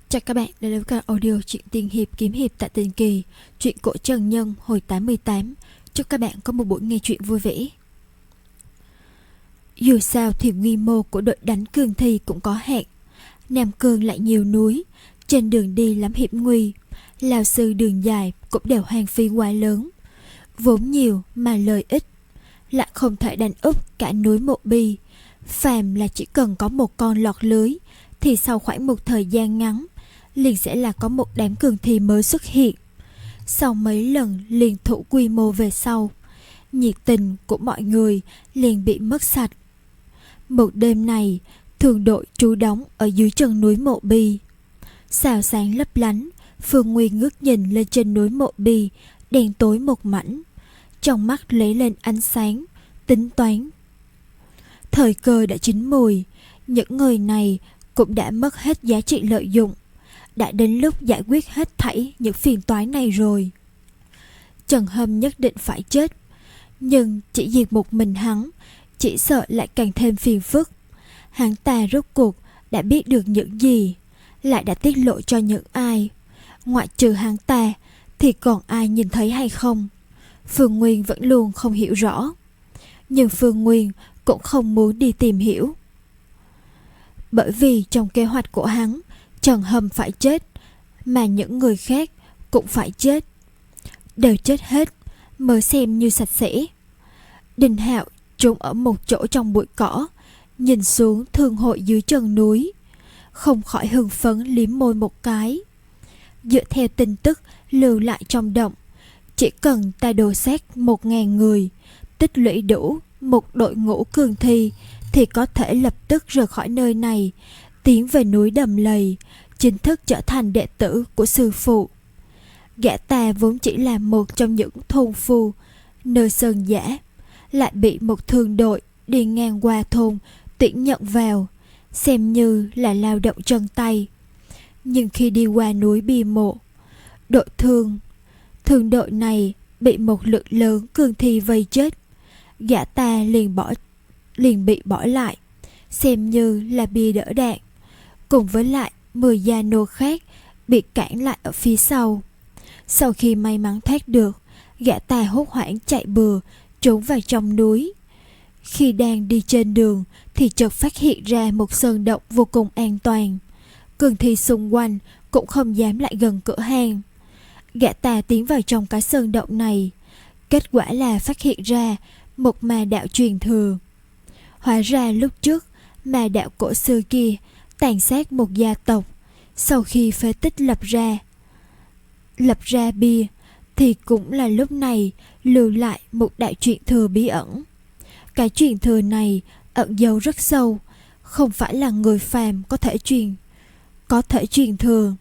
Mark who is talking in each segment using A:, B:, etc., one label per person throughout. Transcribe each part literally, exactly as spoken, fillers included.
A: Chào các bạn đã đến với kênh audio truyện tiên hiệp kiếm hiệp tại Tiền Kỳ, truyện cổ Trần Nhân hồi tám mươi tám. Chúc các bạn có một buổi nghe truyện vui vẻ. Dù sao thì quy mô của đội đánh cương thi cũng có hạn. Nam Cương lại nhiều núi, trên đường đi lắm hiểm nguy, lao sư đường dài cũng đều hoang phí quá lớn. Vốn nhiều mà lợi ích, lại không thể đánh úp cả núi Mộ Bi. Phàm là chỉ cần có một con lọt lưới thì sau khoảng một thời gian ngắn liền sẽ là có một đám cường thi mới xuất hiện. Sau mấy lần liên thủ quy mô về sau, nhiệt tình của mọi người liền bị mất sạch. Một đêm này, thường đội trú đóng ở dưới chân núi Mộ Bi. Sao sáng lấp lánh, Phương Nguyên ngước nhìn lên trên núi Mộ Bi, đen tối một mảnh, trong mắt lấy lên ánh sáng, tính toán. Thời cơ đã chín mùi, những người này cũng đã mất hết giá trị lợi dụng. Đã đến lúc giải quyết hết thảy những phiền toái này rồi. Trần Hâm nhất định phải chết, nhưng chỉ diệt một mình hắn, chỉ sợ lại càng thêm phiền phức. Hắn ta rốt cuộc đã biết được những gì, lại đã tiết lộ cho những ai. Ngoại trừ hắn ta thì còn ai nhìn thấy hay không? Phương Nguyên vẫn luôn không hiểu rõ. Nhưng Phương Nguyên cũng không muốn đi tìm hiểu. Bởi vì trong kế hoạch của hắn, Trần Hâm phải chết, mà những người khác cũng phải chết. Đều chết hết mới xem như sạch sẽ. Đình Hạo trốn ở một chỗ trong bụi cỏ, nhìn xuống thương hội dưới chân núi, không khỏi hưng phấn liếm môi một cái. Dựa theo tin tức lưu lại trong động, chỉ cần ta đồ sát một ngàn người, tích lũy đủ một đội ngũ cường thi, thì có thể lập tức rời khỏi nơi này, tiến về núi Đầm Lầy, chính thức trở thành đệ tử của sư phụ. Gã ta vốn chỉ là một trong những thôn phu nơi sơn giả, lại bị một thương đội đi ngang qua thôn tuyển nhận vào, xem như là lao động chân tay. Nhưng khi đi qua núi Bi Mộ, đội thương thương đội này bị một lượng lớn cường thi vây chết. Gã ta liền bỏ liền bị bỏ lại, xem như là bia đỡ đạn, cùng với lại mười gia nô khác bị cản lại ở phía sau. Sau khi may mắn thoát được, gã ta hốt hoảng chạy bừa trốn vào trong núi. Khi đang đi trên đường thì chợt phát hiện ra một sơn động vô cùng an toàn. Cường thi xung quanh cũng không dám lại gần cửa hàng. Gã ta tiến vào trong cái sơn động này, kết quả là phát hiện ra một ma đạo truyền thừa. Hóa ra lúc trước ma đạo cổ xưa kia tàn sát một gia tộc, sau khi phế tích lập ra lập ra bia, thì cũng là lúc này lưu lại một đại truyền thừa bí ẩn. Cái truyền thừa này ẩn giấu rất sâu, không phải là người phàm có thể truyền có thể truyền thừa.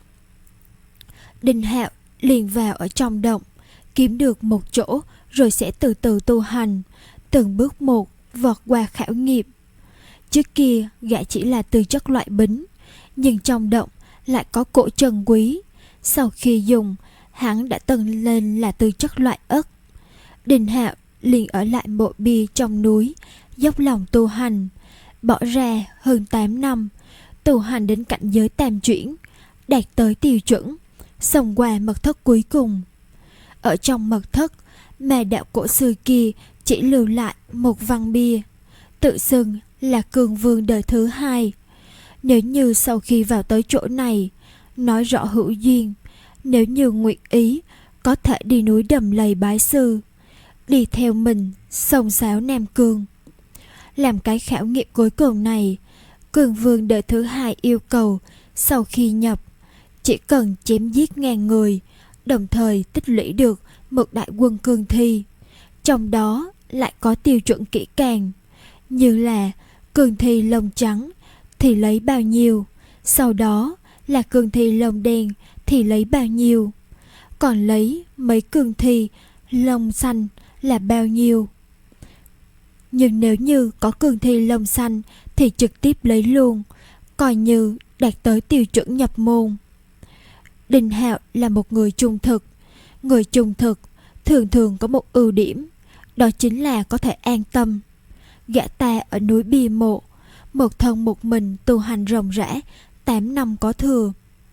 A: Đinh Hạo liền vào ở trong động, kiếm được một chỗ rồi sẽ từ từ tu hành, từng bước một vọt qua khảo nghiệm. Trước kia gã chỉ là tư chất loại bính, nhưng trong động lại có cổ trân quý. Sau khi dùng, hắn đã tăng lên là tư chất loại ất. Đình Hạo liền ở lại Mộ Bi trong núi, dốc lòng tu hành, bỏ ra hơn tám năm, tu hành đến cảnh giới tam chuyển, đạt tới tiêu chuẩn, xông qua mật thất cuối cùng. Ở trong mật thất, mà đạo cổ xưa kia chỉ lưu lại một văn bia, tự xưng là cường vương đời thứ hai. Nếu như sau khi vào tới chỗ này, nói rõ hữu duyên, nếu như nguyện ý, có thể đi núi Đầm Lầy bái sư, đi theo mình sông sáo Nam Cương. Làm cái khảo nghiệm cuối cùng này, cường vương đời thứ hai yêu cầu sau khi nhập, chỉ cần chém giết ngàn người, đồng thời tích lũy được một đại quân cường thi. Trong đó lại có tiêu chuẩn kỹ càng, như là cường thi lông trắng thì lấy bao nhiêu, sau đó là cường thi lông đen thì lấy bao nhiêu, còn lấy mấy cường thi lông xanh là bao nhiêu. Nhưng nếu như có cường thi lông xanh thì trực tiếp lấy luôn, coi như đạt tới tiêu chuẩn nhập môn. Đình Hạo là một người trung thực. Người trung thực thường thường có một ưu điểm, đó chính là có thể an tâm. Gã ta ở núi Bi Mộ, một thân một mình tu hành ròng rã tám năm có thừa.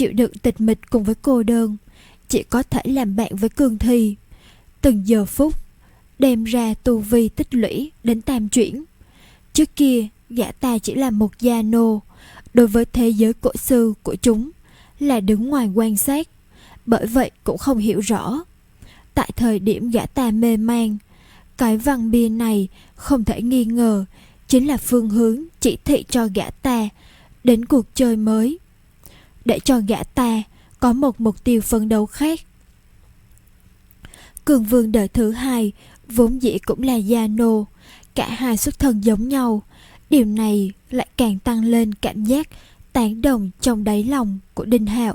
A: chịu đựng tịch mịch cùng với cô đơn, chỉ có thể làm bạn với cương thi. Từng giờ phút đem ra tu vi tích lũy đến tam chuyển. Trước kia gã ta chỉ là một gia nô, đối với thế giới cổ sư của chúng là đứng ngoài quan sát, bởi vậy cũng không hiểu rõ. Tại thời điểm gã ta mê man, cái văn bia này không thể nghi ngờ chính là phương hướng chỉ thị cho gã ta đến cuộc chơi mới, để cho gã ta có một mục tiêu phấn đấu khác. Cường vương đời thứ hai vốn dĩ cũng là gia nô, cả hai xuất thân giống nhau. Điều này lại càng tăng lên cảm giác tán đồng trong đáy lòng của Đinh Hạo.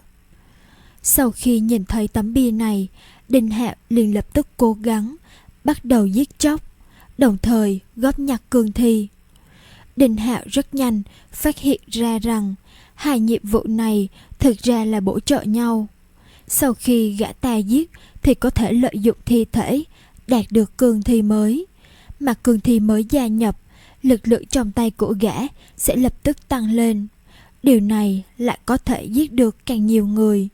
A: Sau khi nhìn thấy tấm bia này, Đinh Hạo liền lập tức cố gắng bắt đầu giết chóc, đồng thời góp nhặt cương thi. Đinh Hạo rất nhanh phát hiện ra rằng hai nhiệm vụ này thực ra là bổ trợ nhau. Sau khi gã ta giết thì có thể lợi dụng thi thể đạt được cương thi mới, mà cương thi mới gia nhập, lực lượng trong tay của gã sẽ lập tức tăng lên. Điều này lại có thể giết được càng nhiều người.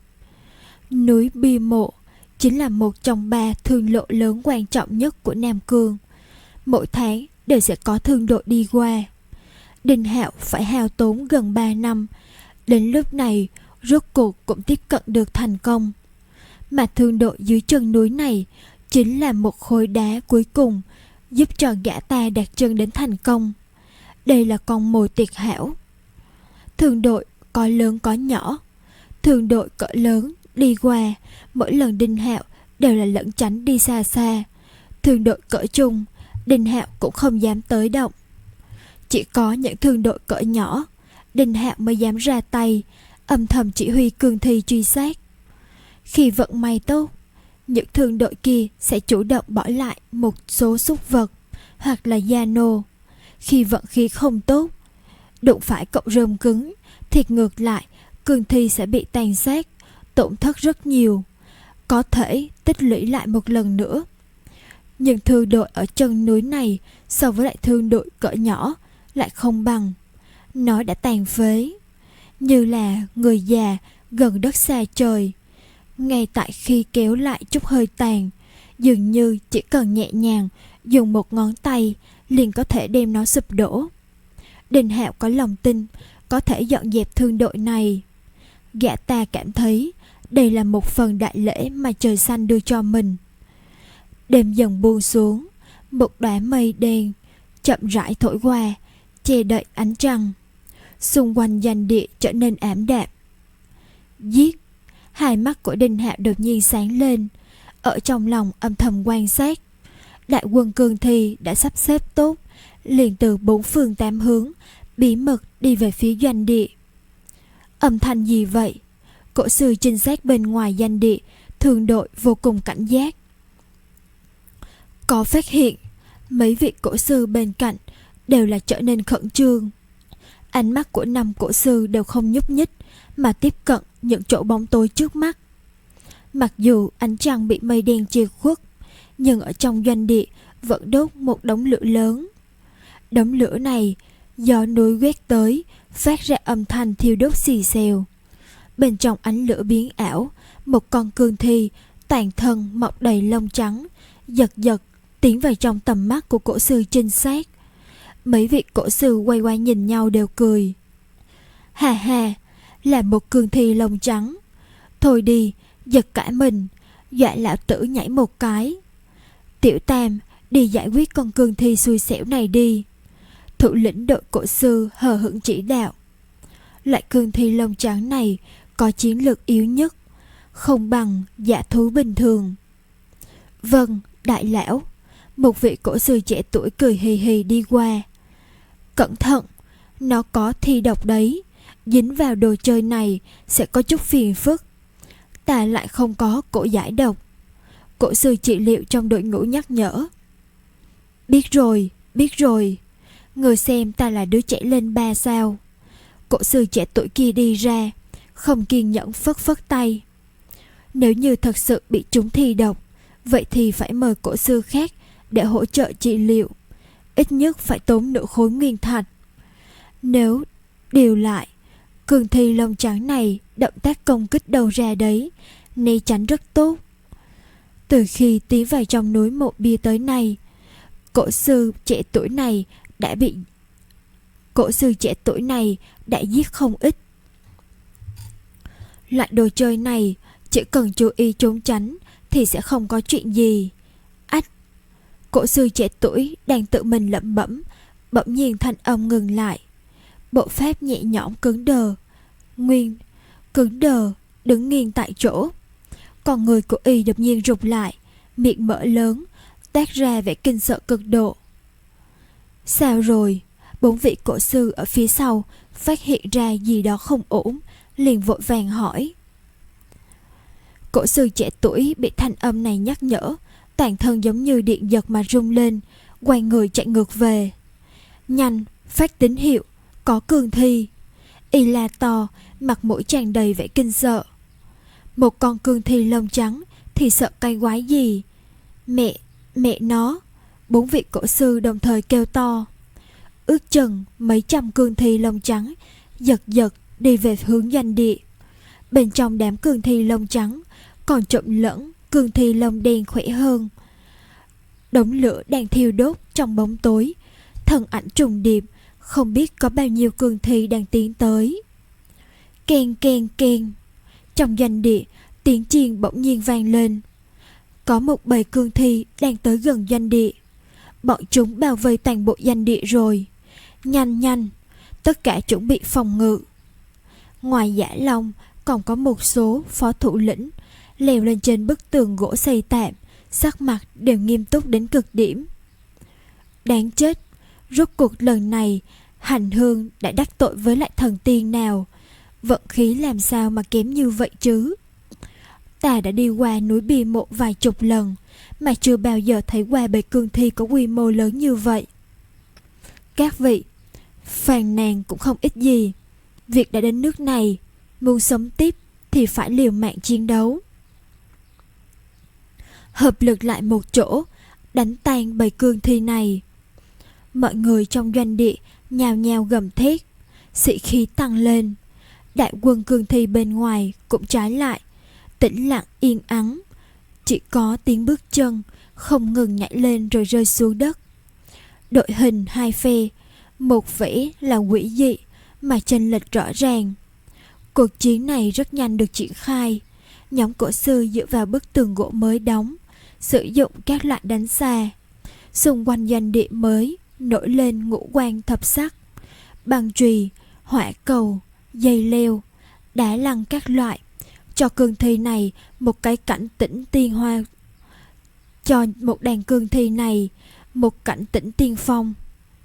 A: Núi Bia Mộ chính là một trong ba thương lộ lớn quan trọng nhất của Nam Cương. Mỗi tháng đều sẽ có thương đội đi qua. Đinh Hạo phải hao tốn gần ba năm, đến lúc này rốt cuộc cũng tiếp cận được thành công. Mà thương đội dưới chân núi này chính là một khối đá cuối cùng giúp cho gã ta đặt chân đến thành công. Đây là con mồi tuyệt hảo. Thương đội có lớn có nhỏ. Thương đội cỡ lớn đi qua, mỗi lần Đinh Hạo đều là lẩn tránh đi xa xa. Thương đội cỡ trung, Đinh Hạo cũng không dám tới động. Chỉ có những thương đội cỡ nhỏ, Đinh Hạo mới dám ra tay, âm thầm chỉ huy cương thi truy sát. Khi vận may tốt, những thương đội kia sẽ chủ động bỏ lại một số súc vật hoặc là gia nô. Khi vận khí không tốt, đụng phải cọng rơm cứng, thì ngược lại cương thi sẽ bị tàn sát, tổn thất rất nhiều, có thể tích lũy lại một lần nữa. Nhưng thương đội ở chân núi này so với lại thương đội cỡ nhỏ lại không bằng. Nó đã tàn phế, như là người già gần đất xa trời. Ngay tại khi kéo lại chút hơi tàn, dường như chỉ cần nhẹ nhàng dùng một ngón tay liền có thể đem nó sụp đổ. Đinh Hạo có lòng tin có thể dọn dẹp thương đội này. Gã ta cảm thấy đây là một phần đại lễ mà trời xanh đưa cho mình. Đêm dần buông xuống, một đóa mây đen chậm rãi thổi qua, che đậy ánh trăng. Xung quanh doanh địa trở nên ảm đạm. Giết! Hai mắt của Đinh Hạo đột nhiên sáng lên, ở trong lòng âm thầm quan sát. Đại quân cương thi đã sắp xếp tốt, liền từ bốn phương tám hướng bí mật đi về phía doanh địa. Âm thanh gì vậy? Cổ sư trinh sát bên ngoài doanh địa, thương đội vô cùng cảnh giác. Có phát hiện, mấy vị cổ sư bên cạnh đều là trở nên khẩn trương. Ánh mắt của năm cổ sư đều không nhúc nhích mà tiếp cận những chỗ bóng tối trước mắt. Mặc dù ánh trăng bị mây đen che khuất, nhưng ở trong doanh địa vẫn đốt một đống lửa lớn. Đống lửa này gió núi quét tới, phát ra âm thanh thiêu đốt xì xèo. Bên trong ánh lửa biến ảo, một con cương thi toàn thân mọc đầy lông trắng giật giật tiến vào trong tầm mắt của cổ sư trinh sát. Mấy vị cổ sư quay qua nhìn nhau đều cười. Hà hà, là một cương thi lông trắng. Thôi đi, giật cả mình, dọa lão tử nhảy một cái. Tiểu Tam, đi giải quyết con cương thi xui xẻo này đi. Thủ lĩnh đội cổ sư hờ hững chỉ đạo. Loại cương thi lông trắng này có chiến lược yếu nhất, không bằng dã thú bình thường. Vâng, đại lão. Một vị cổ sư trẻ tuổi cười hì hì đi qua. Cẩn thận, nó có thi độc đấy, dính vào đồ chơi này sẽ có chút phiền phức. Ta lại không có cổ giải độc. Cổ sư trị liệu trong đội ngũ nhắc nhở. Biết rồi, biết rồi. Người xem ta là đứa trẻ lên ba sao. Cổ sư trẻ tuổi kia đi ra, không kiên nhẫn phất phất tay. Nếu như thật sự bị trúng thi độc, vậy thì phải mời cổ sư khác để hỗ trợ trị liệu. Ít nhất phải tốn nửa khối nguyên thạch. Nếu điều lại, cương thi lông trắng này đã động tác công kích đầu ra đấy, né tránh rất tốt. Từ khi tiến vào trong núi mộ bia tới nay, cổ sư trẻ tuổi này đã bị cổ sư trẻ tuổi này đã giết không ít. Loại đồ chơi này chỉ cần chú ý trốn tránh thì sẽ không có chuyện gì. Ách! Cổ sư trẻ tuổi đang tự mình lẩm bẩm, bỗng nhiên thanh âm ngừng lại. Bộ pháp nhẹ nhõm cứng đờ, nguyên cứng đờ, đứng nghiêng tại chỗ. Còn người của y đột nhiên rụt lại, miệng mở lớn, toát ra vẻ kinh sợ cực độ. Sao rồi? Bốn vị cổ sư ở phía sau phát hiện ra gì đó không ổn, liền vội vàng hỏi. Cổ sư trẻ tuổi bị thanh âm này nhắc nhở, toàn thân giống như điện giật mà rung lên, quay người chạy ngược về. Nhanh, phát tín hiệu, có cương thi. Y la to, mặt mũi tràn đầy vẻ kinh sợ. Một con cương thi lông trắng thì sợ cái quái gì? Mẹ, mẹ nó! Bốn vị cổ sư đồng thời kêu to. Ước chừng mấy trăm cương thi lông trắng giật giật đi về hướng doanh địa. Bên trong đám cương thi lông trắng còn trộn lẫn cương thi lông đen khỏe hơn. Đống lửa đang thiêu đốt trong bóng tối, thân ảnh trùng điệp, không biết có bao nhiêu cương thi đang tiến tới. Keng keng keng. Trong doanh địa, tiếng chiên bỗng nhiên vang lên. Có một bầy cương thi đang tới gần doanh địa. Bọn chúng bao vây toàn bộ doanh địa rồi. Nhanh nhanh, tất cả chuẩn bị phòng ngự. Ngoài Dã Long, còn có một số phó thủ lĩnh leo lên trên bức tường gỗ xây tạm, sắc mặt đều nghiêm túc đến cực điểm. Đáng chết, rốt cuộc lần này Hành Hương đã đắc tội với lại thần tiên nào? Vận khí làm sao mà kém như vậy chứ? Ta đã đi qua núi Bia Mộ vài chục lần mà chưa bao giờ thấy qua bầy cương thi có quy mô lớn như vậy. Các vị, phàn nàn cũng không ít gì. Việc đã đến nước này, muốn sống tiếp thì phải liều mạng chiến đấu. Hợp lực lại một chỗ, đánh tan bầy cương thi này. Mọi người trong doanh địa nhào nhào gầm thét, sĩ khí tăng lên. Đại quân cương thi bên ngoài cũng trái lại, tĩnh lặng yên ắng, chỉ có tiếng bước chân không ngừng nhảy lên rồi rơi xuống đất. Đội hình hai phe, một vẻ là quỷ dị mà chênh lệch rõ ràng. Cuộc chiến này rất nhanh được triển khai. Nhóm cổ sư dựa vào bức tường gỗ mới đóng, sử dụng các loại đánh xa. Xung quanh doanh địa mới nổi lên ngũ quan thập sắc, băng chùy, hỏa cầu, dây leo, đá lăn các loại, cho cương thi này một cái cảnh tĩnh tiên hoa, cho một đàn cương thi này một cảnh tĩnh tiên phong.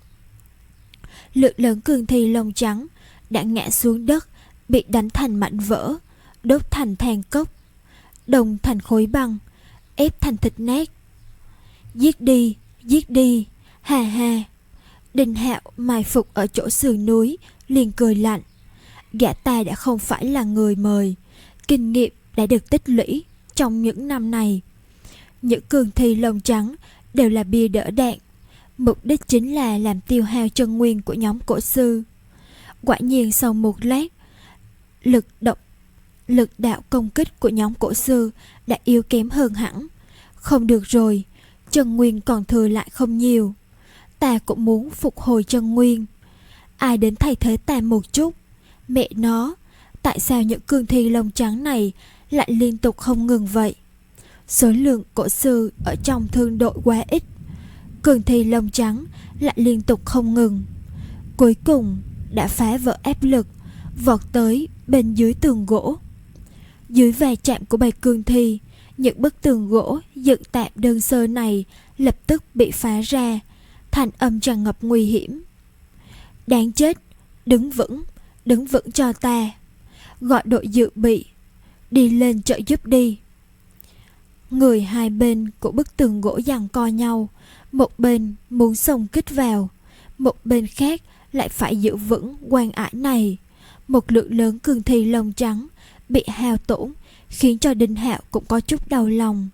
A: Lượng lớn cương thi lông trắng đã ngã xuống đất, bị đánh thành mảnh vỡ, đốt thành than cốc, đồng thành khối băng, ép thành thịt nát. Giết đi, giết đi, hà hà. Đinh Hạo mai phục ở chỗ sườn núi liền cười lạnh. Gã ta đã không phải là người mời, kinh nghiệm đã được tích lũy trong những năm này. Những cương thi lông trắng đều là bia đỡ đạn, mục đích chính là làm tiêu hao chân nguyên của nhóm cổ sư. Quả nhiên sau một lát, lực động lực đạo công kích của nhóm cổ sư đã yếu kém hơn hẳn. Không được rồi, chân nguyên còn thừa lại không nhiều. Ta cũng muốn phục hồi chân nguyên. Ai đến thay thế ta một chút? Mẹ nó, tại sao những cương thi lông trắng này lại liên tục không ngừng vậy? Số lượng cổ sư ở trong thương đội quá ít, cương thi lông trắng lại liên tục không ngừng. Cuối cùng đã phá vỡ áp lực, vọt tới bên dưới tường gỗ. Dưới va chạm của bầy cương thi, những bức tường gỗ dựng tạm đơn sơ này lập tức bị phá ra, thành âm tràn ngập nguy hiểm. Đáng chết, đứng vững, đứng vững cho ta. Gọi đội dự bị, đi lên trợ giúp đi. Người hai bên của bức tường gỗ giằng co nhau, một bên muốn xông kích vào, một bên khác lại phải giữ vững quan ải này. Một lượng lớn cương thi lông trắng bị hao tổn, khiến cho Đinh Hạo cũng có chút đau lòng.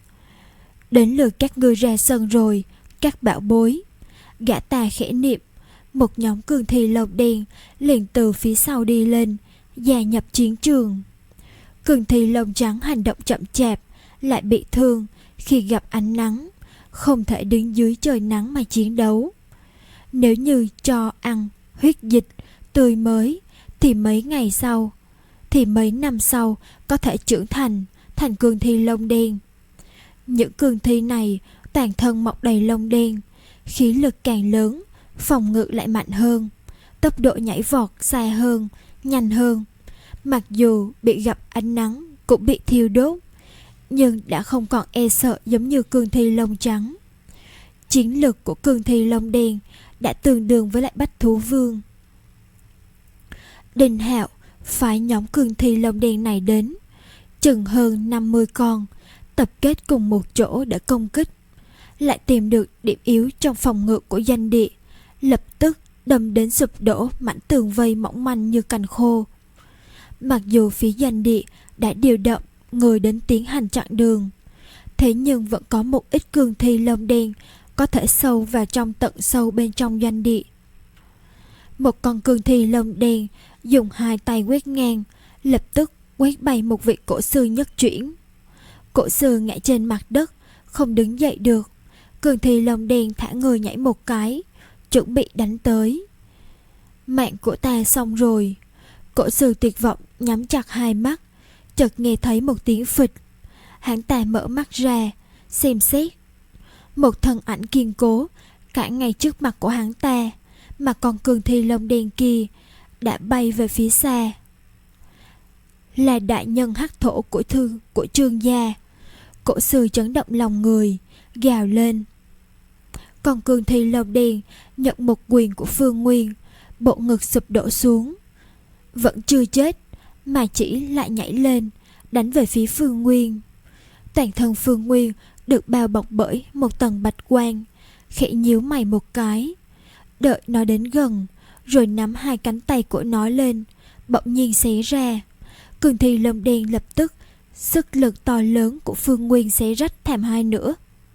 A: Đến lượt các ngươi ra sân rồi, các bảo bối. Gã ta khẽ niệm, một nhóm cương thi lông đen liền từ phía sau đi lên, gia nhập chiến trường. Cương thi lông trắng hành động chậm chạp, lại bị thương khi gặp ánh nắng, không thể đứng dưới trời nắng mà chiến đấu. Nếu như cho ăn huyết dịch tươi mới thì mấy ngày sau, thì mấy năm sau có thể trưởng thành thành cương thi lông đen. Những cương thi này toàn thân mọc đầy lông đen, khí lực càng lớn, phòng ngự lại mạnh hơn, tốc độ nhảy vọt xa hơn, nhanh hơn. Mặc dù bị gặp ánh nắng cũng bị thiêu đốt, nhưng đã không còn e sợ giống như cương thi lông trắng. Chiến lực của cương thi lông đen đã tương đương với lại Bách Thú Vương. Đinh Hạo phái nhóm cương thi lông đen này đến, chừng hơn năm mươi con, tập kết cùng một chỗ để công kích. Lại tìm được điểm yếu trong phòng ngự của doanh địa, lập tức đâm đến sụp đổ mảnh tường vây mỏng manh như cành khô. Mặc dù phía doanh địa đã điều động người đến tiến hành chặn đường, thế nhưng vẫn có một ít cương thi lông đen có thể sâu vào trong tận sâu bên trong doanh địa. Một con cương thi lông đen dùng hai tay quét ngang, lập tức quét bay một vị cổ sư nhất chuyển. Cổ sư ngã trên mặt đất, không đứng dậy được. Cương thi lông đen thả người nhảy một cái, chuẩn bị đánh tới. Mạng của ta xong rồi. Cổ sư tuyệt vọng nhắm chặt hai mắt, chợt nghe thấy một tiếng phịch. Hắn ta mở mắt ra, xem xét. Một thân ảnh kiên cố cả ngay trước mặt của hắn ta, mà con cương thi lông đen kia đã bay về phía xa. Là đại nhân hắc thổ của thư của Trương gia. Cổ sư chấn động lòng người, gào lên. Con cương thi lông đen nhận một quyền của Phương Nguyên, bộ ngực sụp đổ xuống. Vẫn chưa chết, mà chỉ lại nhảy lên, đánh về phía Phương Nguyên. Toàn thân Phương Nguyên được bao bọc bởi một tầng bạch quang, khẽ nhíu mày một cái, đợi nó đến gần, rồi nắm hai cánh tay của nó lên, bỗng nhiên xé ra. Cương thi lông đen lập tức sức lực to lớn của Phương Nguyên xé rách thành hai nửa.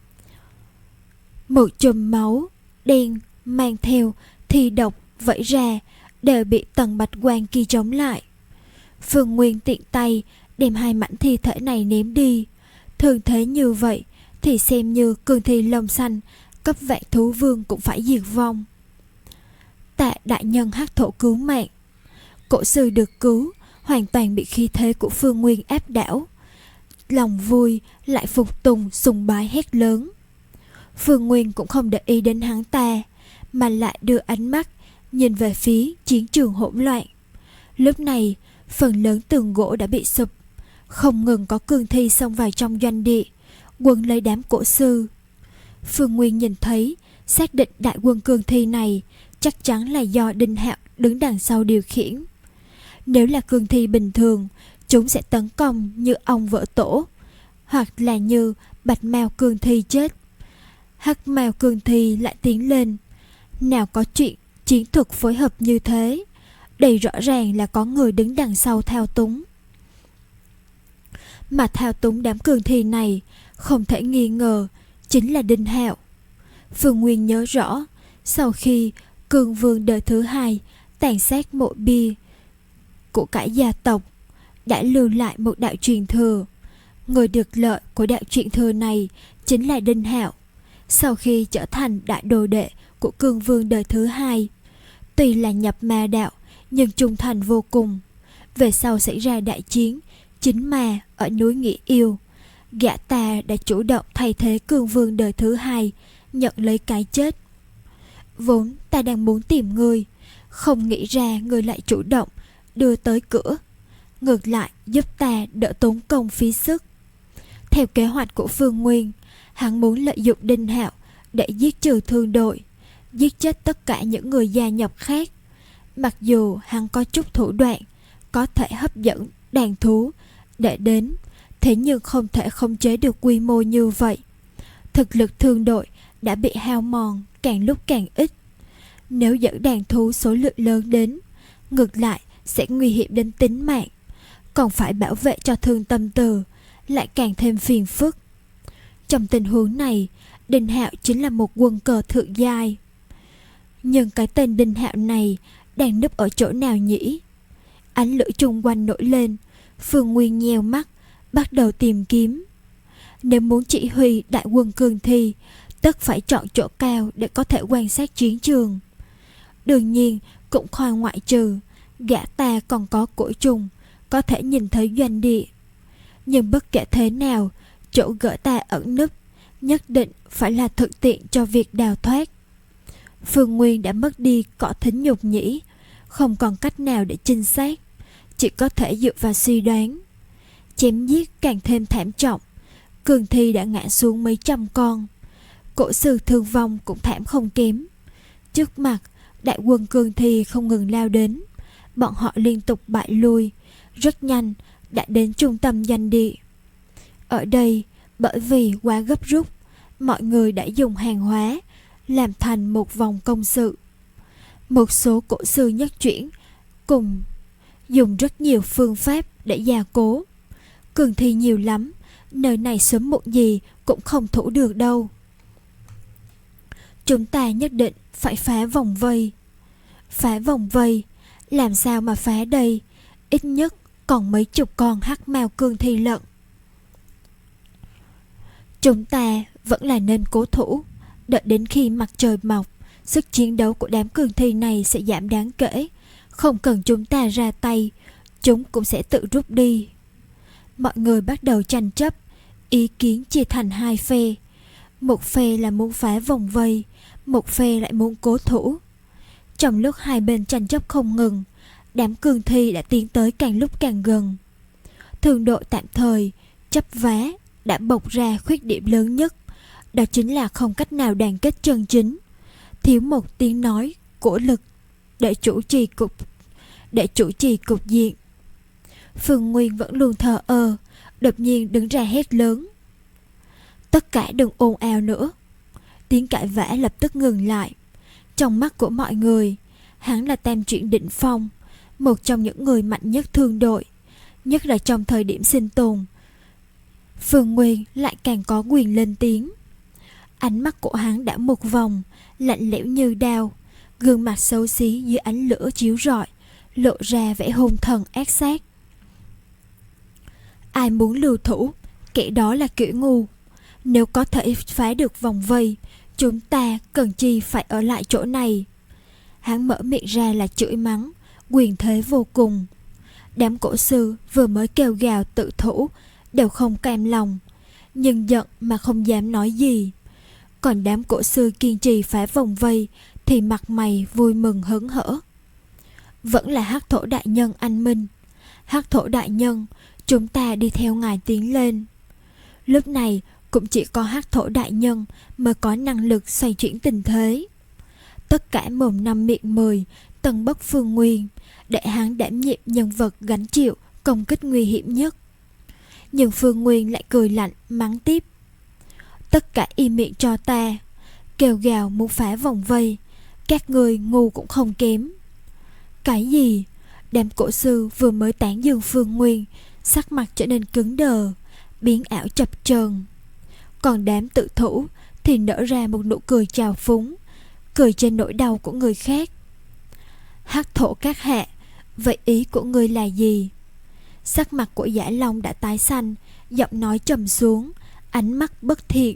A: Một chùm máu đen mang theo thi độc vẩy ra, đều bị tầng bạch quang kia chống lại. Phương Nguyên tiện tay đem hai mảnh thi thể này ném đi. Thường thế như vậy thì xem như cương thi lông xanh cấp vạn thú vương cũng phải diệt vong. Tạ đại nhân hắc thổ cứu mạng. Cổ sư được cứu hoàn toàn bị khí thế của Phương Nguyên áp đảo, lòng vui lại phục tùng sùng bái hét lớn. Phương Nguyên cũng không để ý đến hắn ta, mà lại đưa ánh mắt nhìn về phía chiến trường hỗn loạn. Lúc này phần lớn tường gỗ đã bị sụp, không ngừng có cương thi xông vào trong doanh địa, quấn lấy đám cổ sư. Phương Nguyên nhìn thấy, xác định đại quân cương thi này chắc chắn là do Đinh Hạo đứng đằng sau điều khiển. Nếu là cương thi bình thường, chúng sẽ tấn công như ong vỡ tổ, hoặc là như bạch mao cương thi chết. Hắc mao cương thi lại tiến lên. Nào có chuyện chiến thuật phối hợp như thế, đây rõ ràng là có người đứng đằng sau thao túng. Mà thao túng đám cương thi này không thể nghi ngờ chính là Đinh Hạo. Phương Nguyên nhớ rõ, sau khi Cương Vương đời thứ hai tàn sát mộ bia của cả gia tộc, đã lưu lại một đạo truyền thừa. Người được lợi của đạo truyền thừa này chính là Đinh Hạo. Sau khi trở thành đại đồ đệ của Cương Vương đời thứ hai, tuy là nhập ma đạo nhưng trung thành vô cùng. Về sau xảy ra đại chiến chính ma ở núi Nghĩa Yêu, gã ta đã chủ động thay thế Cương Vương đời thứ hai, nhận lấy cái chết. Vốn ta đang muốn tìm ngươi, không nghĩ ra ngươi lại chủ động đưa tới cửa, ngược lại giúp ta đỡ tốn công phí sức. Theo kế hoạch của Phương Nguyên, hắn muốn lợi dụng Đinh Hạo để giết trừ thương đội, giết chết tất cả những người gia nhập khác. Mặc dù hắn có chút thủ đoạn có thể hấp dẫn đàn thú để đến, thế nhưng không thể khống chế được quy mô như vậy. Thực lực thương đội đã bị hao mòn càng lúc càng ít. Nếu dẫn đàn thú số lượng lớn đến, ngược lại sẽ nguy hiểm đến tính mạng, còn phải bảo vệ cho thương tâm từ, lại càng thêm phiền phức. Trong tình huống này, Đinh Hạo chính là một quân cờ thượng giai. Nhưng cái tên Đinh Hạo này đang núp ở chỗ nào nhỉ? Ánh lửa chung quanh nổi lên. Phương Nguyên nheo mắt, bắt đầu tìm kiếm. Nếu muốn chỉ huy đại quân cương thi, tất phải chọn chỗ cao để có thể quan sát chiến trường. Đương nhiên cũng khoan ngoại trừ gã ta còn có cổ trùng, có thể nhìn thấy doanh địa. Nhưng bất kể thế nào, chỗ gỡ ta ẩn núp nhất định phải là thuận tiện cho việc đào thoát. Phương Nguyên đã mất đi cỏ thính nhục nhĩ, không còn cách nào để chính xác, chỉ có thể dựa vào suy đoán. Chém giết càng thêm thảm trọng, cường thi đã ngã xuống mấy trăm con. Cổ sư thương vong cũng thảm không kém. Trước mặt đại quân cường thi không ngừng lao đến, bọn họ liên tục bại lui, rất nhanh đã đến trung tâm doanh địa. Ở đây, bởi vì quá gấp rút, mọi người đã dùng hàng hóa làm thành một vòng công sự. Một số cổ sư nhất chuyển cùng dùng rất nhiều phương pháp để gia cố. Cường thi nhiều lắm, nơi này sớm muộn gì cũng không thủ được đâu. Chúng ta nhất định phải phá vòng vây. Phá vòng vây? Làm sao mà phá đây? Ít nhất còn mấy chục con hắc mao cương thi lận. Chúng ta vẫn là nên cố thủ. Đợi đến khi mặt trời mọc, sức chiến đấu của đám cương thi này sẽ giảm đáng kể. Không cần chúng ta ra tay, chúng cũng sẽ tự rút đi. Mọi người bắt đầu tranh chấp, ý kiến chia thành hai phe. Một phe là muốn phá vòng vây, một phe lại muốn cố thủ. Trong lúc hai bên tranh chấp không ngừng, đám cương thi đã tiến tới càng lúc càng gần. Thương đội tạm thời chấp vá đã bộc ra khuyết điểm lớn nhất, đó chính là không cách nào đoàn kết chân chính, thiếu một tiếng nói của lực để chủ trì cục để chủ trì cục diện. Phương Nguyên vẫn luôn thờ ơ, đột nhiên đứng ra hét lớn: tất cả đừng ồn ào nữa. Tiếng cãi vã lập tức ngừng lại. Trong mắt của mọi người, hắn là tam chuyển đỉnh phong, một trong những người mạnh nhất thương đội, nhất là trong thời điểm sinh tồn. Phương Nguyên lại càng có quyền lên tiếng. Ánh mắt của hắn đã một vòng, lạnh lẽo như đao, gương mặt xấu xí dưới ánh lửa chiếu rọi, lộ ra vẻ hung thần ác sát. Ai muốn lưu thủ, kẻ đó là kiểu ngu. Nếu có thể phá được vòng vây, chúng ta cần chi phải ở lại chỗ này. Hắn mở miệng ra là chửi mắng, quyền thế vô cùng. Đám cổ sư vừa mới kêu gào tự thủ đều không cam lòng, nhưng giận mà không dám nói gì. Còn đám cổ sư kiên trì phá vòng vây thì mặt mày vui mừng hớn hở. Vẫn là hắc thổ đại nhân anh minh. Hắc thổ đại nhân, chúng ta đi theo ngài tiến lên. Lúc này cũng chỉ có hắc thổ đại nhân mới có năng lực xoay chuyển tình thế. Tất cả mồm năm miệng mười tầng bốc Phương Nguyên, để hắn đảm nhiệm nhân vật gánh chịu công kích nguy hiểm nhất. Nhưng Phương Nguyên lại cười lạnh mắng tiếp: tất cả im miệng cho ta. Kêu gào muốn phá vòng vây, các người ngu cũng không kém. Cái gì? Đám cổ sư vừa mới tán dương Phương Nguyên, sắc mặt trở nên cứng đờ, biến ảo chập chờn. Còn đám tự thủ thì nở ra một nụ cười trào phúng, cười trên nỗi đau của người khác. Hắc thổ các hạ, vậy ý của ngươi là gì? Sắc mặt của Dã Long đã tái xanh, giọng nói trầm xuống, ánh mắt bất thiện.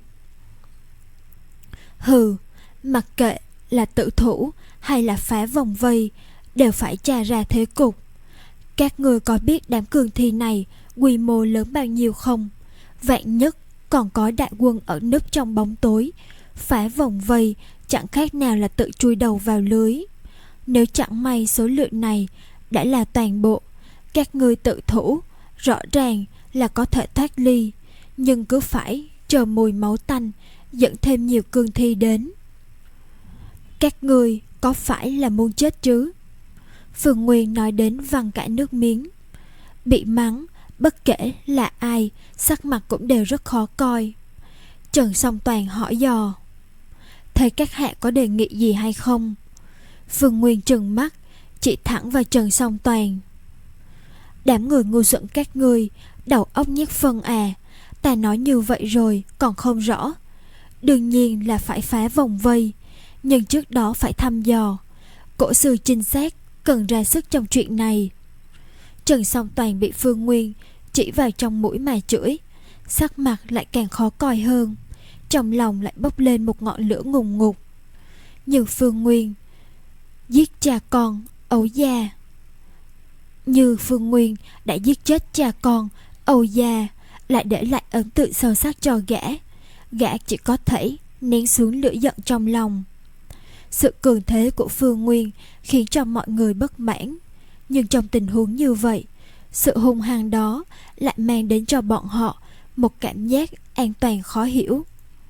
A: Hừ, mặc kệ là tự thủ hay là phá vòng vây, đều phải tra ra thế cục. Các ngươi có biết đám cường thi này quy mô lớn bao nhiêu không? Vạn nhất còn có đại quân ở núp trong bóng tối, phá vòng vây chẳng khác nào là tự chui đầu vào lưới. Nếu chẳng may số lượng này đã là toàn bộ, các ngươi tự thủ rõ ràng là có thể thoát ly, nhưng cứ phải chờ mùi máu tanh dẫn thêm nhiều cương thi đến. Các ngươi có phải là muốn chết chứ? Phương Nguyên nói đến văng cả nước miếng. Bị mắng, bất kể là ai, sắc mặt cũng đều rất khó coi. Trần Song Toàn hỏi dò: thấy các hạ có đề nghị gì hay không? Phương Nguyên trừng mắt, chỉ thẳng vào Trần Song Toàn. Đám người ngu xuẩn các ngươi, đầu óc nhét phân à? Ta nói như vậy rồi còn không rõ. Đương nhiên là phải phá vòng vây, nhưng trước đó phải thăm dò. Cổ sư trinh sát cần ra sức trong chuyện này. Trần Song Toàn bị Phương Nguyên chỉ vào trong mũi mà chửi, sắc mặt lại càng khó coi hơn, trong lòng lại bốc lên một ngọn lửa ngùn ngụt. Nhưng Phương Nguyên giết cha con Âu Gia, như Phương Nguyên đã giết chết cha con Âu Gia, lại để lại ấn tượng sâu sắc cho gã. Gã chỉ có thể nén xuống lửa giận trong lòng. Sự cường thế của Phương Nguyên khiến cho mọi người bất mãn, nhưng trong tình huống như vậy, sự hung hăng đó lại mang đến cho bọn họ một cảm giác an toàn khó hiểu.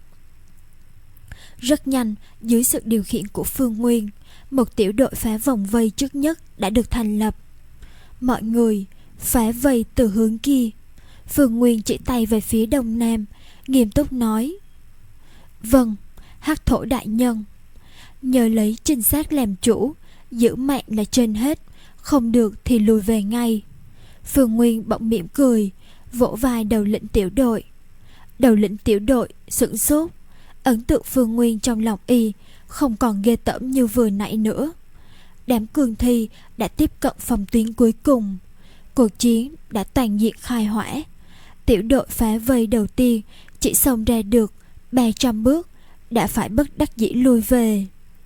A: Rất nhanh, dưới sự điều khiển của Phương Nguyên, một tiểu đội phá vòng vây trước nhất đã được thành lập. Mọi người phá vây từ hướng kia. Phương Nguyên chỉ tay về phía đông nam, nghiêm túc nói: "Vâng, Hắc Thổ đại nhân, nhờ lấy trinh sát làm chủ, giữ mạng là trên hết, không được thì lùi về ngay." Phương Nguyên bỗng mỉm cười, vỗ vai đầu lĩnh tiểu đội. Đầu lĩnh tiểu đội sửng sốt, ấn tượng Phương Nguyên trong lòng y không còn ghê tởm như vừa nãy nữa. Đám cương thi đã tiếp cận phòng tuyến cuối cùng, cuộc chiến đã toàn diện khai hỏa. Tiểu đội phá vây đầu tiên chỉ xông ra được ba trăm bước đã phải bất đắc dĩ lui về.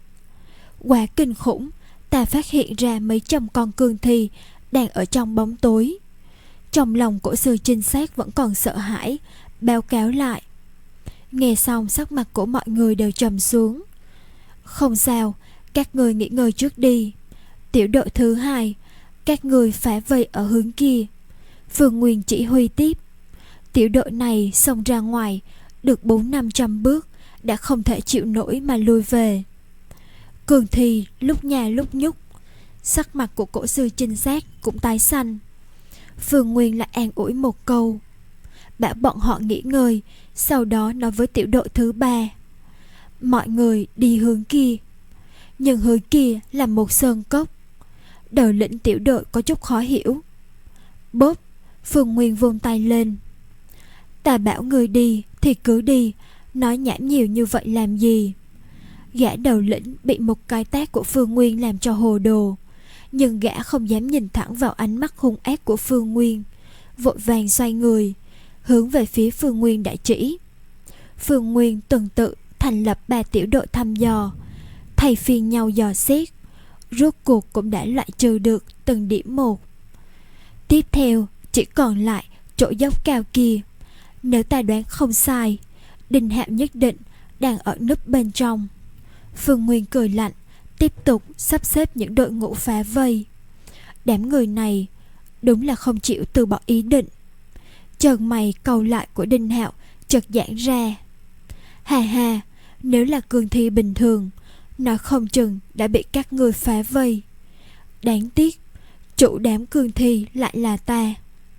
A: Quá kinh khủng, ta phát hiện ra mấy trăm con cương thi đang ở trong bóng tối. Trong lòng của sư trinh sát vẫn còn sợ hãi, báo cáo lại. Nghe xong sắc mặt của mọi người đều trầm xuống. "Không sao, các người nghỉ ngơi trước đi. Tiểu đội thứ hai, các người phá vây ở hướng kia." Phương Nguyên chỉ huy tiếp. Tiểu đội này xông ra ngoài được bốn năm trăm bước đã không thể chịu nổi mà lui về. Cường thi lúc nhà lúc nhúc, sắc mặt của cổ sư trinh sát cũng tái xanh. Phương Nguyên lại an ủi một câu, bảo bọn họ nghỉ ngơi, sau đó nói với tiểu đội thứ ba: "Mọi người đi hướng kia." Nhưng hướng kia là một sơn cốc. Đầu lĩnh tiểu đội có chút khó hiểu. Bốp, Phương Nguyên vung tay lên: "Ta bảo người đi thì cứ đi, nói nhảm nhiều như vậy làm gì?" Gã đầu lĩnh bị một cái tát của Phương Nguyên làm cho hồ đồ, nhưng gã không dám nhìn thẳng vào ánh mắt hung ác của Phương Nguyên, vội vàng xoay người hướng về phía Phương Nguyên đã chỉ. Phương Nguyên tuần tự thành lập ba tiểu đội thăm dò, thay phiên nhau dò xét, rốt cuộc cũng đã loại trừ được từng điểm một. Tiếp theo chỉ còn lại chỗ dốc cao kia. Nếu ta đoán không sai, Đinh Hạo nhất định đang ở núp bên trong. Phương Nguyên cười lạnh, tiếp tục sắp xếp những đội ngũ phá vây. Đám người này đúng là không chịu từ bỏ ý định. Chân mày cau lại của Đinh Hạo chợt giãn ra. Hà hà, nếu là cương thi bình thường, nó không chừng đã bị các ngươi phá vây. Đáng tiếc, chủ đám cương thi lại là ta.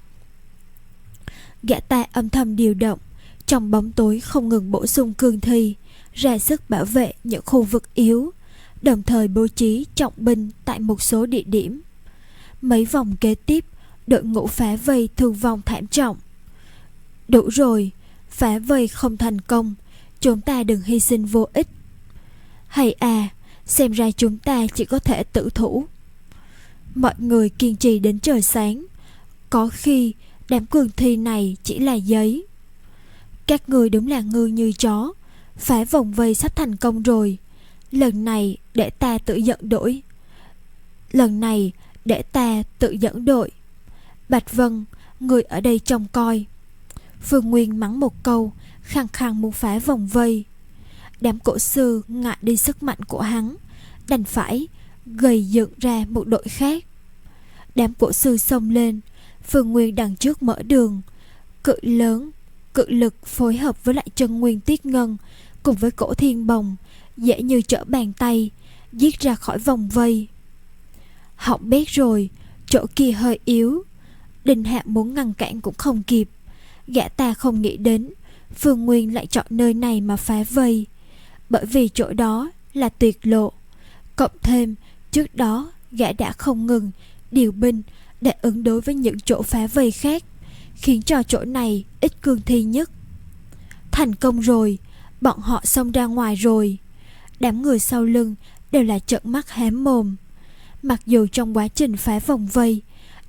A: Gã ta âm thầm điều động, trong bóng tối không ngừng bổ sung cương thi, ra sức bảo vệ những khu vực yếu, đồng thời bố trí trọng binh tại một số địa điểm. Mấy vòng kế tiếp, đội ngũ phá vây thương vong thảm trọng. Đủ rồi, phá vây không thành công, chúng ta đừng hy sinh vô ích. Hay à, xem ra chúng ta chỉ có thể tự thủ. Mọi người kiên trì đến trời sáng. Có khi đám cường thi này chỉ là giấy. Các người đúng là ngư như chó. Phá vòng vây sắp thành công rồi. Lần này để ta tự dẫn đội. Lần này để ta tự dẫn đội. Bạch Vân, người ở đây trông coi. Phương Nguyên mắng một câu, khăng khăng muốn phá vòng vây. Đám cổ sư ngại đi sức mạnh của hắn, đành phải gầy dựng ra một đội khác. Đám cổ sư xông lên, Phương Nguyên đằng trước mở đường. Cự lớn, cự lực phối hợp với lại chân nguyên tiết ngân cùng với cổ thiên bồng, dễ như trở bàn tay, giết ra khỏi vòng vây. Hỏng bét rồi, chỗ kia hơi yếu. Đinh Hạo muốn ngăn cản cũng không kịp. Gã ta không nghĩ đến Phương Nguyên lại chọn nơi này mà phá vây, bởi vì chỗ đó là tuyệt lộ. Cộng thêm trước đó gã đã không ngừng điều binh để ứng đối với những chỗ phá vây khác, khiến cho chỗ này ít cương thi nhất. Thành công rồi, bọn họ xông ra ngoài rồi. Đám người sau lưng đều là trợn mắt há mồm. Mặc dù trong quá trình phá vòng vây,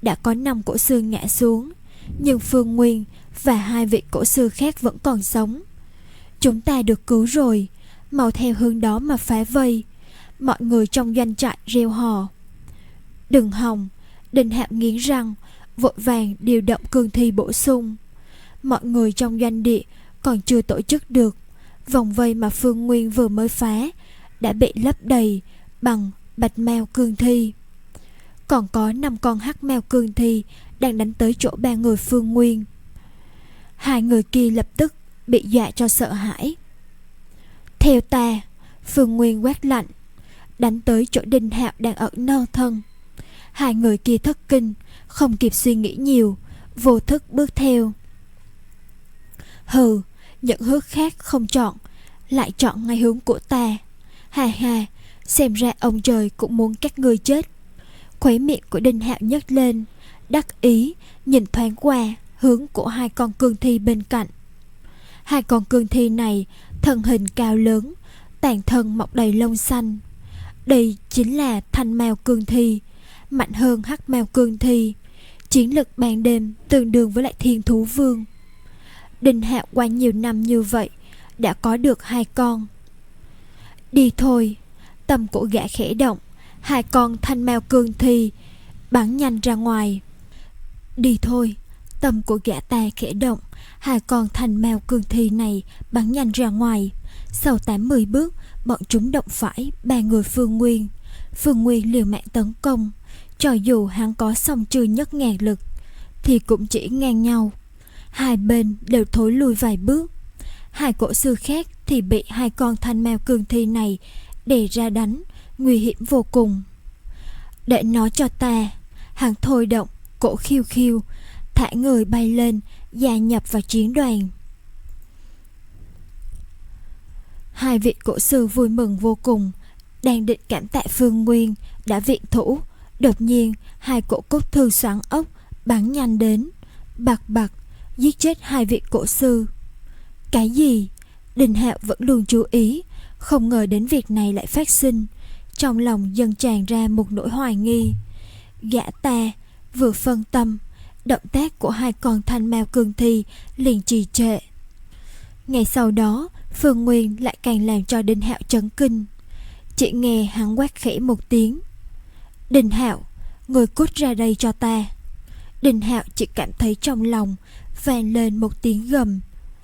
A: đã có năm cổ sư ngã xuống, nhưng Phương Nguyên và hai vị cổ sư khác vẫn còn sống. Chúng ta được cứu rồi, mau theo hướng đó mà phá vây. Mọi người trong doanh trại reo hò. Đừng hòng. Đinh Hạo nghiến răng, vội vàng điều động cương thi bổ sung. Mọi người trong doanh địa còn chưa tổ chức được, vòng vây mà Phương Nguyên vừa mới phá đã bị lấp đầy bằng bạch mao cương thi. Còn có năm con hắc mao cương thi đang đánh tới chỗ ba người Phương Nguyên. Hai người kia lập tức bị dọa cho sợ hãi. Theo ta, Phương Nguyên quát lạnh, đánh tới chỗ Đinh Hạo đang ẩn nơ thân. Hai người kia thất kinh, không kịp suy nghĩ nhiều, vô thức bước theo. Hừ, những hướng khác không chọn, lại chọn ngay hướng của ta. Hà hà, xem ra ông trời cũng muốn các ngươi chết. Khóe miệng của Đinh Hạo nhếch lên, đắc ý nhìn thoáng qua hướng của hai con cương thi bên cạnh. Hai con cương thi này thân hình cao lớn, toàn thân mọc đầy lông xanh. Đây chính là thanh mao cương thi, mạnh hơn hắc mao cương thi, chiến lực ban đêm tương đương với lại thiên thú vương. Đinh Hạo qua nhiều năm như vậy đã có được hai con. Đi thôi. Tâm của gã khẽ động, hai con thanh mao cương thi bắn nhanh ra ngoài. Đi thôi. Tâm của gã ta khẽ động, hai con thanh mao cương thi này bắn nhanh ra ngoài. Sau tám mươi bước, bọn chúng động phải ba người Phương Nguyên. Phương Nguyên liều mạng tấn công, cho dù hắn có song trừ nhất ngàn lực thì cũng chỉ ngang nhau. Hai bên đều thối lùi vài bước. Hai cổ sư khác thì bị hai con thanh mao cương thi này đè ra đánh, nguy hiểm vô cùng. Để nó cho ta. Hắn thôi động cổ khiêu khiêu, thả người bay lên, gia nhập vào chiến đoàn. Hai vị cổ sư vui mừng vô cùng, đang định cảm tạ Phương Nguyên đã viện thủ. Đột nhiên hai cổ cốt thư xoắn ốc bắn nhanh đến, bạc bạc giết chết hai vị cổ sư. Cái gì? Đinh Hạo vẫn luôn chú ý, không ngờ đến việc này lại phát sinh. Trong lòng dần tràn ra một nỗi hoài nghi. Gã ta vừa phân tâm, động tác của hai con thanh mao cương thi liền trì trệ. Ngày sau đó, Phương Nguyên lại càng làm cho Đinh Hạo chấn kinh. Chỉ nghe hắn quát khẽ một tiếng. Đinh Hạo, người cút ra đây cho ta. Đinh Hạo chỉ cảm thấy trong lòng vang lên một tiếng gầm.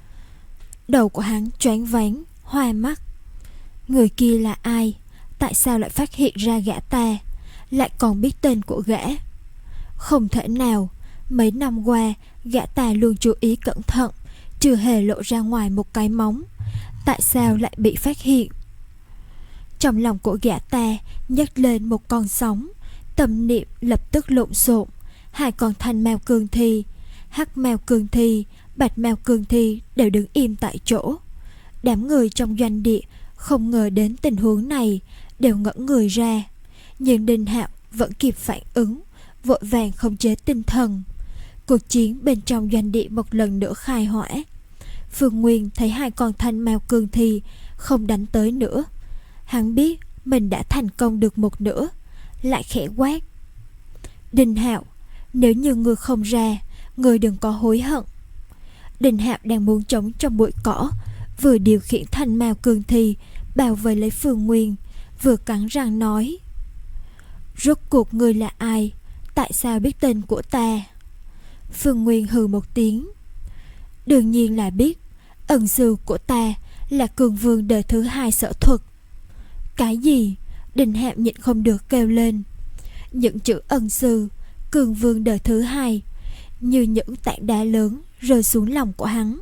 A: Đầu của hắn choáng váng, hoa mắt. Người kia là ai? Tại sao lại phát hiện ra gã ta, lại còn biết tên của gã? Không thể nào, mấy năm qua gã ta luôn chú ý cẩn thận, chưa hề lộ ra ngoài một cái móng. Tại sao lại bị phát hiện? Trong lòng của gã ta nhấc lên một con sóng, tâm niệm lập tức lộn xộn. Hai con thanh mao cương thi, hắc mao cương thi, bạch mao cương thi đều đứng im tại chỗ. Đám người trong doanh địa không ngờ đến tình huống này, đều ngẩn người ra. Nhưng Đinh Hạo vẫn kịp phản ứng, vội vàng khống chế tinh thần. Cuộc chiến bên trong doanh địa một lần nữa khai hỏa. Phương Nguyên thấy hai con thanh mao cương thi không đánh tới nữa, hắn biết mình đã thành công được một nửa, lại khẽ quát. Đinh Hạo, nếu như ngươi không ra, ngươi đừng có hối hận. Đinh Hạo đang muốn trốn trong bụi cỏ, vừa điều khiển thanh mao cương thi bao vây lấy Phương Nguyên, vừa cắn răng nói. Rốt cuộc ngươi là ai? Tại sao biết tên của ta? Phương Nguyên hừ một tiếng. Đương nhiên là biết. Ân sư của ta là cường vương đời thứ hai Sở Thuật. Cái gì? Đinh Hạo nhịn không được kêu lên. Những chữ ân sư, cường vương đời thứ hai như những tảng đá lớn rơi xuống lòng của hắn.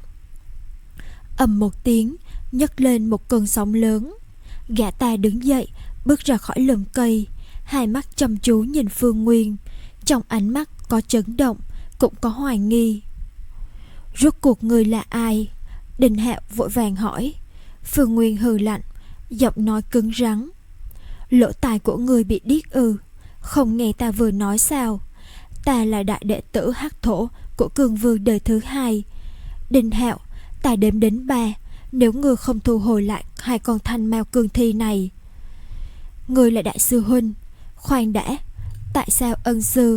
A: Ầm một tiếng, nhấc lên một cơn sóng lớn. Gã ta đứng dậy, bước ra khỏi lùm cây, hai mắt chăm chú nhìn Phương Nguyên. Trong ánh mắt có chấn động, cũng có hoài nghi. Rốt cuộc ngươi là ai? Đinh Hạo vội vàng hỏi. Phương Nguyên hừ lạnh, giọng nói cứng rắn. Lỗ tai của ngươi bị điếc ư? Không nghe ta vừa nói sao? Ta là đại đệ tử hắc thổ của cường vương đời thứ hai. Đinh Hạo, ta đếm đến ba, nếu ngươi không thu hồi lại hai con thanh mao cương thi này. Ngươi là đại sư huynh. Khoan đã, tại sao ân sư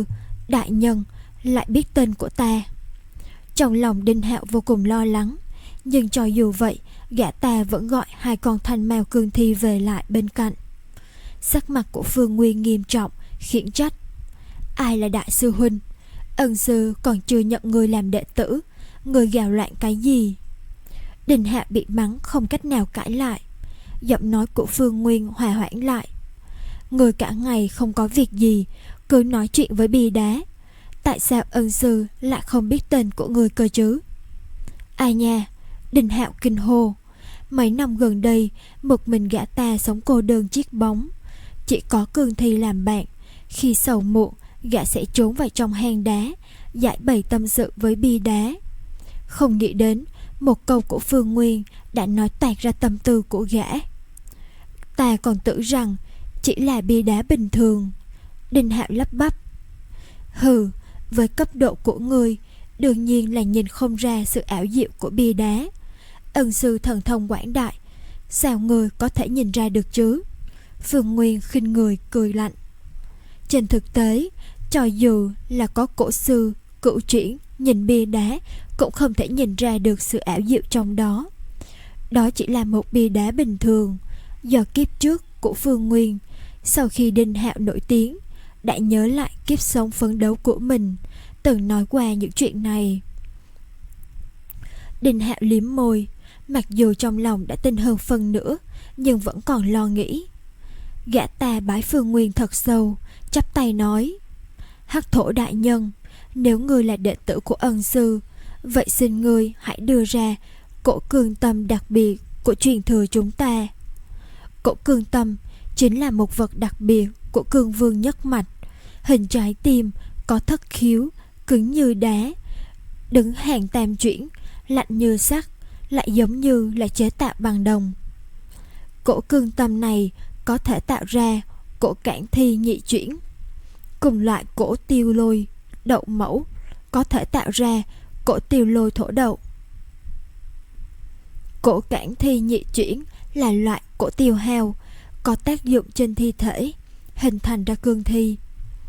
A: đại nhân lại biết tên của ta. Trong lòng Đinh Hạo vô cùng lo lắng, nhưng cho dù vậy, gã ta vẫn gọi hai con thanh mao cương thi về lại bên cạnh. Sắc mặt của Phương Nguyên nghiêm trọng, khiển trách: ai là đại sư huynh? Ân sư còn chưa nhận người làm đệ tử, người gào loạn cái gì? Đinh Hạo bị mắng không cách nào cãi lại. Giọng nói của Phương Nguyên hòa hoãn lại: người cả ngày không có việc gì, cứ nói chuyện với bia đá. Tại sao ân sư lại không biết tên của người cơ chứ? Ai nha? Đinh Hạo kinh hô. Mấy năm gần đây, một mình gã ta sống cô đơn chiếc bóng, chỉ có cương thi làm bạn. Khi sầu muộn, gã sẽ trốn vào trong hang đá, giải bày tâm sự với bia đá. Không nghĩ đến một câu của Phương Nguyên đã nói toạc ra tâm tư của gã. Ta còn tưởng rằng chỉ là bia đá bình thường. Đinh Hạo lắp bắp: hừ, với cấp độ của ngươi, đương nhiên là nhìn không ra sự ảo diệu của bia đá. Ân sư thần thông quảng đại, sao ngươi có thể nhìn ra được chứ? Phương Nguyên khinh người cười lạnh. Trên thực tế, cho dù là có cổ sư cửu chuyển nhìn bia đá cũng không thể nhìn ra được sự ảo diệu trong đó. Đó chỉ là một bia đá bình thường. Do kiếp trước của Phương Nguyên, sau khi Đinh Hạo nổi tiếng, đã nhớ lại kiếp sống phấn đấu của mình, từng nói qua những chuyện này. Đinh Hạo liếm môi, mặc dù trong lòng đã tin hơn phần nữa, nhưng vẫn còn lo nghĩ. Gã ta bái Phương Nguyên thật sâu, chắp tay nói: Hắc thổ đại nhân, nếu ngươi là đệ tử của ân sư, vậy xin ngươi hãy đưa ra cổ cương tâm đặc biệt của truyền thừa chúng ta. Cổ cương tâm chính là một vật đặc biệt của cương vương nhất mạch, hình trái tim, có thất khiếu, cứng như đá, đứng hàng tam chuyển, lạnh như sắt, lại giống như là chế tạo bằng đồng. Cổ cương tâm này có thể tạo ra cổ cản thi nhị chuyển. Cùng loại cổ tiêu lôi đậu mẫu có thể tạo ra cổ tiêu lôi thổ đậu. Cổ cản thi nhị chuyển là loại cổ tiêu heo, có tác dụng trên thi thể, hình thành ra cương thi.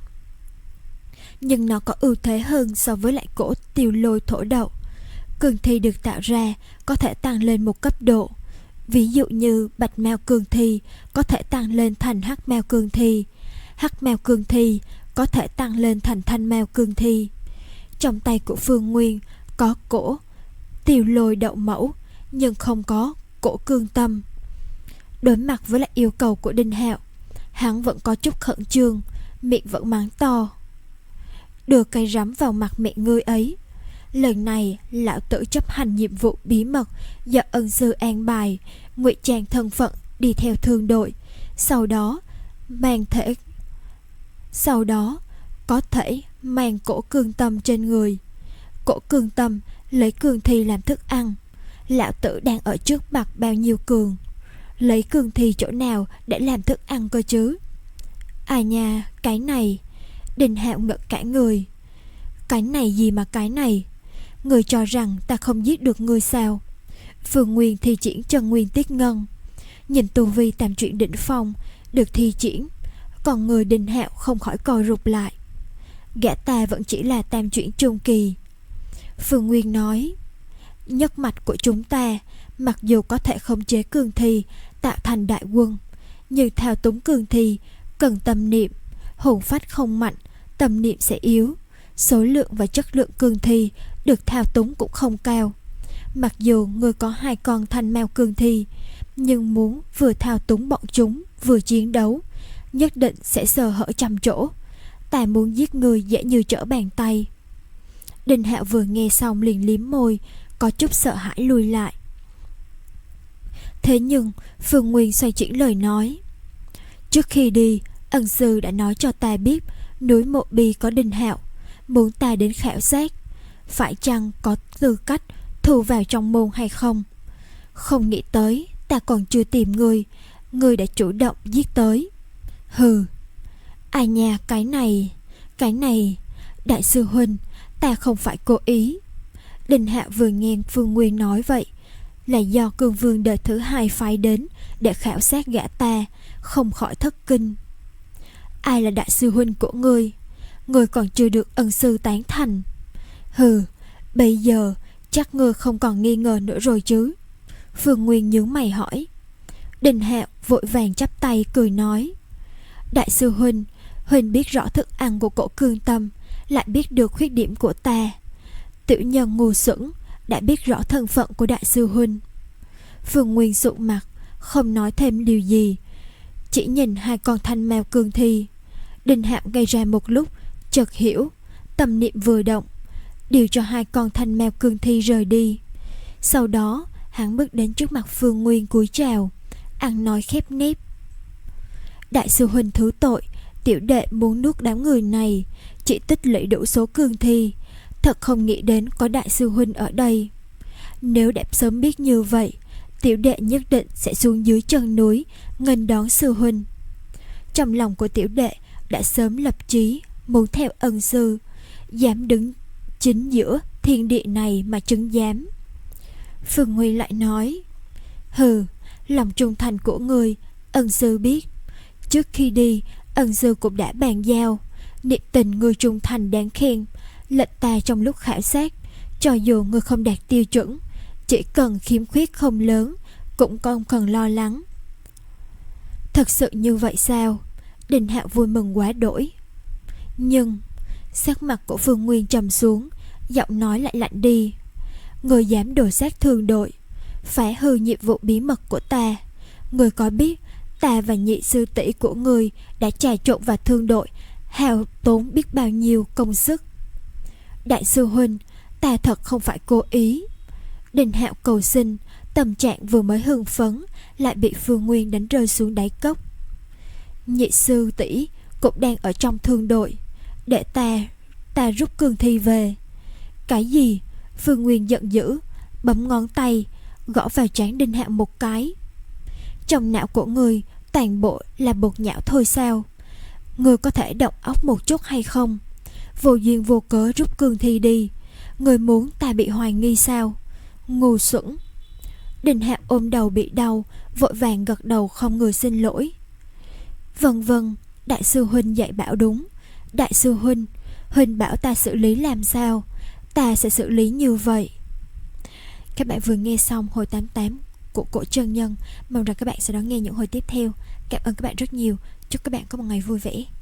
A: Nhưng nó có ưu thế hơn so với lại cổ tiêu lôi thổ đậu. Cương thi được tạo ra có thể tăng lên một cấp độ. Ví dụ như bạch mao cương thi có thể tăng lên thành hắc mao cương thi, hắc mao cương thi có thể tăng lên thành thanh mao cương thi. Trong tay của Phương Nguyên có cổ tiêu lôi đậu mẫu, nhưng không có cổ cương tâm. Đối mặt với lại yêu cầu của Đinh Hạo, hắn vẫn có chút khẩn trương, miệng vẫn mắng to: đưa cây rắm vào mặt mẹ ngươi ấy. Lần này lão tử chấp hành nhiệm vụ bí mật do ân sư an bài, ngụy trang thân phận đi theo thương đội, sau đó mang thể sau đó có thể mang cổ cương tâm trên người. Cổ cương tâm lấy cương thi làm thức ăn. Lão tử đang ở trước mặt bao nhiêu cường, lấy cương thi chỗ nào để làm thức ăn cơ chứ? À nha, cái này. Đinh Hạo ngỡ cả người. Cái này gì mà cái này? Người cho rằng ta không giết được ngươi sao? Phương Nguyên thi triển chân nguyên tiết ngân, nhìn tu vi tam chuyển đỉnh phong được thi triển, còn người Đinh Hạo không khỏi co rụt lại. Gã ta vẫn chỉ là tam chuyển trung kỳ. Phương Nguyên nói: nhất mạch của chúng ta mặc dù có thể khống chế cương thi tạo thành đại quân, nhưng thao túng cương thi cần tâm niệm. Hồn phách không mạnh, tâm niệm sẽ yếu. Số lượng và chất lượng cương thi được thao túng cũng không cao. Mặc dù người có hai con thanh mao cương thi, nhưng muốn vừa thao túng bọn chúng vừa chiến đấu, nhất định sẽ sơ hở trăm chỗ. Ta muốn giết người dễ như trở bàn tay. Đinh Hạo vừa nghe xong liền liếm môi, có chút sợ hãi lùi lại. Thế nhưng Phương Nguyên xoay chuyển lời nói: trước khi đi, ân sư đã nói cho ta biết núi Mộ Bi có Đinh Hạo, muốn ta đến khảo sát, phải chăng có tư cách thu vào trong môn hay không. Không nghĩ tới ta còn chưa tìm người, người đã chủ động giết tới. Hừ. Ai nha, cái này Cái này đại sư huynh, ta không phải cố ý. Đinh Hạo vừa nghe Phương Nguyên nói vậy, là do cương vương đời thứ hai phái đến để khảo sát gã ta, không khỏi thất kinh. Ai là đại sư huynh của ngươi? Ngươi còn chưa được ân sư tán thành. Hừ, bây giờ chắc ngươi không còn nghi ngờ nữa rồi chứ? Phương Nguyên nhướng mày hỏi. Đình Hạo vội vàng chắp tay cười nói. Đại sư huynh, huynh biết rõ thức ăn của cổ Cương Tâm, lại biết được khuyết điểm của ta. Tiểu nhân ngu xuẩn, đã biết rõ thân phận của đại sư huynh. Phương Nguyên sụ mặt, không nói thêm điều gì, chỉ nhìn hai con thanh mao cương thi. Đình Hạo gây ra một lúc, chợt hiểu, tâm niệm vừa động, điều cho hai con thanh mao cương thi rời đi. Sau đó hắn bước đến trước mặt Phương Nguyên cúi chào, ăn nói khép nép. Đại sư huynh thứ tội, tiểu đệ muốn nuốt đám người này, chỉ tích lũy đủ số cương thi, thật không nghĩ đến có đại sư huynh ở đây. Nếu đã sớm biết như vậy, tiểu đệ nhất định sẽ xuống dưới chân núi nghênh đón sư huynh. Trong lòng của tiểu đệ đã sớm lập chí muốn theo ân sư, dám đứng chính giữa thiên địa này mà chứng giám. Phương Huy lại nói. Hừ, lòng trung thành của người ân sư biết. Trước khi đi, ân sư cũng đã bàn giao, niệm tình người trung thành đáng khen. Lệnh ta trong lúc khảo sát, cho dù người không đạt tiêu chuẩn, chỉ cần khiếm khuyết không lớn, cũng không cần lo lắng. Thật sự như vậy sao? Đình Hạo vui mừng quá đỗi. Nhưng sắc mặt của Phương Nguyên trầm xuống, giọng nói lại lạnh đi. Người dám đổ sát thương đội, phá hư nhiệm vụ bí mật của ta. Người có biết ta và nhị sư tỷ của người đã trà trộn vào thương đội, hao tốn biết bao nhiêu công sức. Đại sư huynh, ta thật không phải cố ý. Đình Hạo cầu xin, tâm trạng vừa mới hưng phấn lại bị Phương Nguyên đánh rơi xuống đáy cốc. Nhị sư tỷ cũng đang ở trong thương đội, để ta ta rút cương thi về. Cái gì? Phương Nguyên giận dữ, bấm ngón tay gõ vào trán Đinh Hạo một cái. Trong não của người toàn bộ là bột nhão thôi sao? Người có thể động óc một chút hay không? Vô duyên vô cớ rút cương thi đi, người muốn ta bị hoài nghi sao? Ngu xuẩn. Đinh Hạo ôm đầu bị đau, vội vàng gật đầu không người xin lỗi. Vâng vâng, đại sư huynh dạy bảo đúng. Đại sư huynh, huynh bảo ta xử lý làm sao, ta sẽ xử lý như vậy. Các bạn vừa nghe xong hồi tám mươi tám của Cổ Chân Nhân. Mong rằng các bạn sẽ đón nghe những hồi tiếp theo. Cảm ơn các bạn rất nhiều. Chúc các bạn có một ngày vui vẻ.